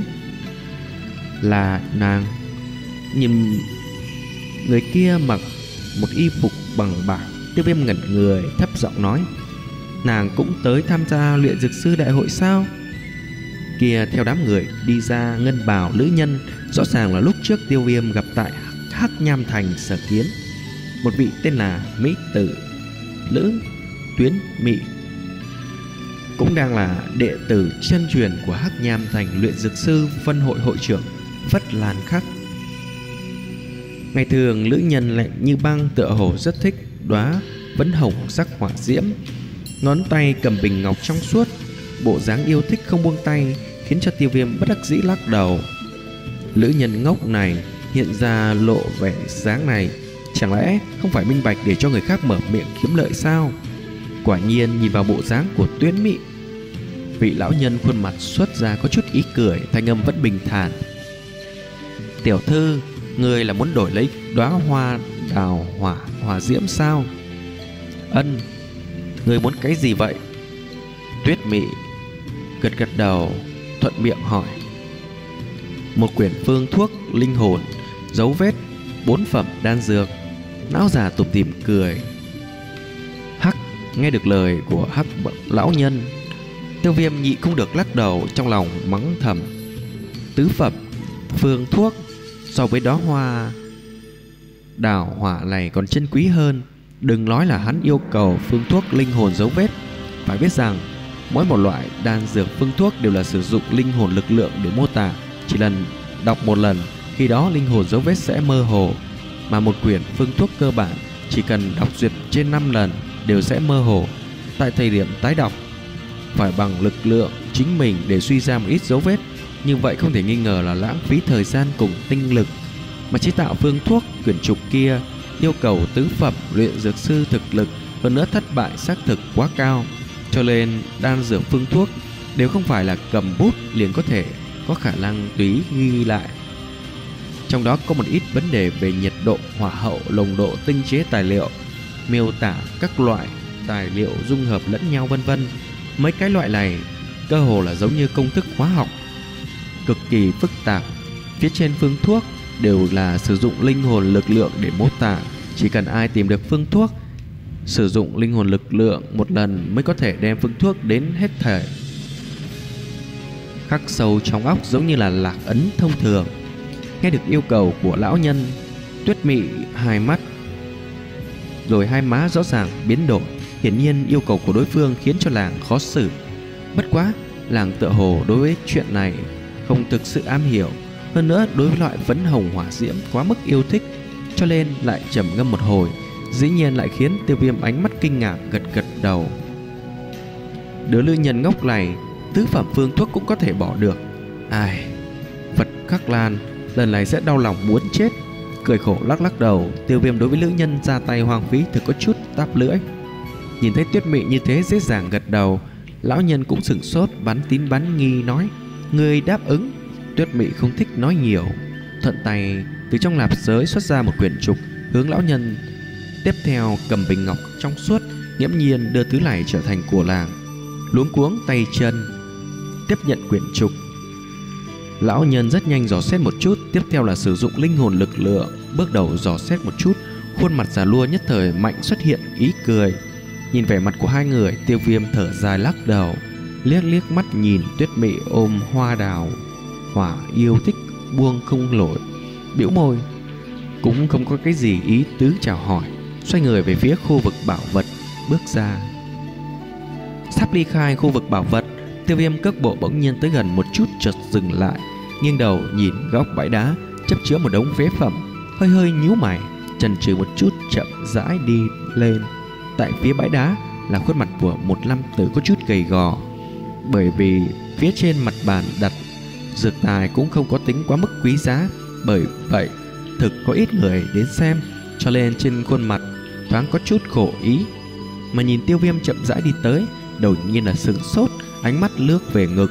Là nàng. Nhìn người kia mặc một y phục bằng bạc, Tiêu Viêm ngẩn người, thấp giọng nói: nàng cũng tới tham gia luyện dược sư đại hội sao? Kia theo đám người đi ra ngân bào nữ nhân, rõ ràng là lúc trước Tiêu Viêm gặp tại Hắc Nham Thành sở kiến, một vị tên là Mỹ Tử Lữ Tuyến Mị, cũng đang là đệ tử chân truyền của Hắc Nham Thành luyện dược sư phân hội hội trưởng Phất Lan Khắc. Ngày thường nữ nhân lạnh như băng, tựa hồ rất thích đóa phấn hồng sắc hỏa diễm, ngón tay cầm bình ngọc trong suốt, bộ dáng yêu thích không buông tay, khiến cho Tiêu Viêm bất đắc dĩ lắc đầu. Nữ nhân ngốc này hiện ra lộ vẻ dáng này, chẳng lẽ không phải minh bạch để cho người khác mở miệng kiếm lợi sao? Quả nhiên nhìn vào bộ dáng của Tuyến Mị, vị lão nhân khuôn mặt xuất ra có chút ý cười, thanh âm vẫn bình thản: tiểu thư, người là muốn đổi lấy đóa hoa đào hỏa hỏa diễm sao? Ân, người muốn cái gì vậy? Tuyết Mị gật gật đầu, thuận miệng hỏi: một quyển phương thuốc linh hồn, dấu vết, bốn phẩm đan dược. Lão già tủm tỉm cười. Hắc, nghe được lời của Hắc lão nhân, Tiêu Viêm nhị không được lắc đầu, trong lòng mắng thầm: tứ phẩm phương thuốc so với đóa hoa đào hỏa này còn chân quý hơn. Đừng nói là hắn yêu cầu phương thuốc linh hồn dấu vết, phải biết rằng mỗi một loại đan dược phương thuốc đều là sử dụng linh hồn lực lượng để mô tả. Chỉ lần đọc một lần, khi đó linh hồn dấu vết sẽ mơ hồ, mà một quyển phương thuốc cơ bản chỉ cần đọc duyệt trên năm lần đều sẽ mơ hồ. Tại thời điểm tái đọc, phải bằng lực lượng chính mình để suy ra một ít dấu vết, như vậy không thể nghi ngờ là lãng phí thời gian cùng tinh lực. Mà chế tạo phương thuốc quyển trục kia yêu cầu tứ phẩm luyện dược sư thực lực, hơn nữa thất bại xác thực quá cao, cho nên đan dược phương thuốc đều không phải là cầm bút liền có thể có khả năng tùy ghi lại. Trong đó có một ít vấn đề về nhiệt độ, hỏa hậu, nồng độ, tinh chế tài liệu, miêu tả các loại tài liệu dung hợp lẫn nhau vân vân. Mấy cái loại này cơ hồ là giống như công thức hóa học, cực kỳ phức tạp. Phía trên phương thuốc đều là sử dụng linh hồn lực lượng để mô tả. Chỉ cần ai tìm được phương thuốc, sử dụng linh hồn lực lượng một lần mới có thể đem phương thuốc đến hết thể, khắc sâu trong óc, giống như là lạc ấn thông thường. Nghe được yêu cầu của lão nhân, Tuyết Mị hai mắt rồi hai má rõ ràng biến đổi. Hiển nhiên yêu cầu của đối phương khiến cho làng khó xử. Bất quá làng tựa hồ đối với chuyện này không thực sự am hiểu, hơn nữa đối với loại phấn hồng hỏa diễm quá mức yêu thích, cho nên lại trầm ngâm một hồi, dĩ nhiên lại khiến Tiêu Viêm ánh mắt kinh ngạc, gật gật đầu. Đứa nữ nhân ngốc này tứ phẩm phương thuốc cũng có thể bỏ được. Ai, Phật Khắc Lan lần này sẽ đau lòng muốn chết. Cười khổ lắc lắc đầu, Tiêu Viêm đối với nữ nhân ra tay hoang phí thực có chút táp lưỡi. Nhìn thấy Tuyết Mị như thế dễ dàng gật đầu, lão nhân cũng sửng sốt, bắn tín bắn nghi nói: người đáp ứng. Tuyết Mị không thích nói nhiều, thuận tay từ trong nạp giới xuất ra một quyển trục hướng lão nhân. Tiếp theo cầm bình ngọc trong suốt, nghiễm nhiên đưa thứ này trở thành của làng. Luống cuống tay chân, tiếp nhận quyển trục. Lão nhân rất nhanh dò xét một chút, tiếp theo là sử dụng linh hồn lực lượng. Bước đầu dò xét một chút, khuôn mặt già nua nhất thời mạnh xuất hiện ý cười. Nhìn vẻ mặt của hai người, Tiêu Viêm thở dài lắc đầu, liếc liếc mắt nhìn Tuyết Mị ôm hoa đào hỏa yêu thích buông không nổi, bĩu môi, cũng không có cái gì ý tứ chào hỏi, xoay người về phía khu vực bảo vật bước ra. Sắp ly khai khu vực bảo vật, Tiêu Viêm cước bộ bỗng nhiên tới gần một chút, chợt dừng lại, nghiêng đầu nhìn góc bãi đá chấp chứa một đống phế phẩm, hơi hơi nhíu mày, chần chừ một chút, chậm rãi đi lên. Tại phía bãi đá là khuôn mặt của một nam tử có chút gầy gò, bởi vì phía trên mặt bàn đặt dược tài cũng không có tính quá mức quý giá, bởi vậy thực có ít người đến xem, cho nên trên khuôn mặt thoáng có chút khổ ý. Mà nhìn Tiêu Viêm chậm rãi đi tới, đầu nhiên là sửng sốt, ánh mắt lướt về ngực.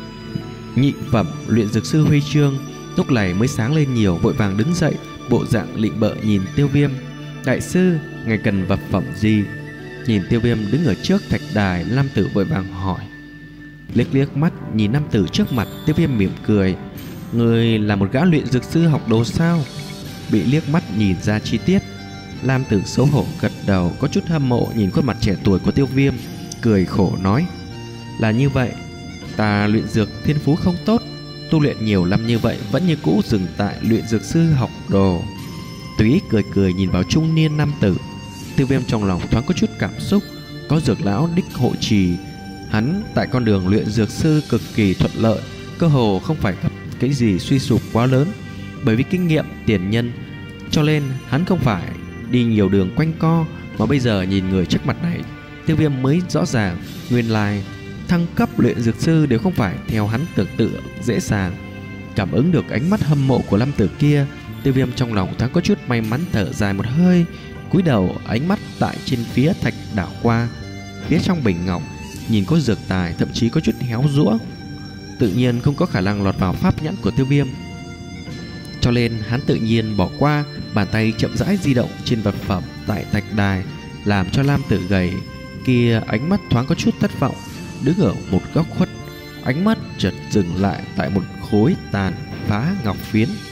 Nhị phẩm luyện dược sư huy chương lúc này mới sáng lên nhiều, vội vàng đứng dậy, bộ dạng lịnh bợ nhìn Tiêu Viêm. Đại sư, ngài cần vật phẩm gì? Nhìn Tiêu Viêm đứng ở trước thạch đài, nam tử vội vàng hỏi. Liếc liếc mắt nhìn nam tử trước mặt, Tiêu Viêm mỉm cười. Người là một gã luyện dược sư học đồ sao? Bị liếc mắt nhìn ra chi tiết, nam tử xấu hổ gật đầu, có chút hâm mộ nhìn khuôn mặt trẻ tuổi của Tiêu Viêm, cười khổ nói. Là như vậy, ta luyện dược thiên phú không tốt, tu luyện nhiều năm như vậy vẫn như cũ dừng tại luyện dược sư học đồ. Túy cười cười nhìn vào trung niên nam tử, Tiêu Viêm trong lòng thoáng có chút cảm xúc. Có dược lão đích hộ trì, hắn tại con đường luyện dược sư cực kỳ thuận lợi, cơ hồ không phải gặp cái gì suy sụp quá lớn. Bởi vì kinh nghiệm tiền nhân, cho nên hắn không phải đi nhiều đường quanh co. Mà bây giờ nhìn người trước mặt này, Tiêu Viêm mới rõ ràng, nguyên lai thăng cấp luyện dược sư đều không phải theo hắn tưởng tượng dễ dàng. Cảm ứng được ánh mắt hâm mộ của nam tử kia, Tiêu Viêm trong lòng thoáng có chút may mắn, thở dài một hơi, cúi đầu, ánh mắt tại trên phía thạch đảo qua. Phía trong bình ngọc nhìn có dược tài, thậm chí có chút héo rũa, tự nhiên không có khả năng lọt vào pháp nhãn của Tiêu Viêm, cho nên hắn tự nhiên bỏ qua. Bàn tay chậm rãi di động trên vật phẩm tại thạch đài, làm cho nam tử gầy kia ánh mắt thoáng có chút thất vọng, đứng ở một góc khuất, ánh mắt chợt dừng lại tại một khối tàn phá ngọc phiến.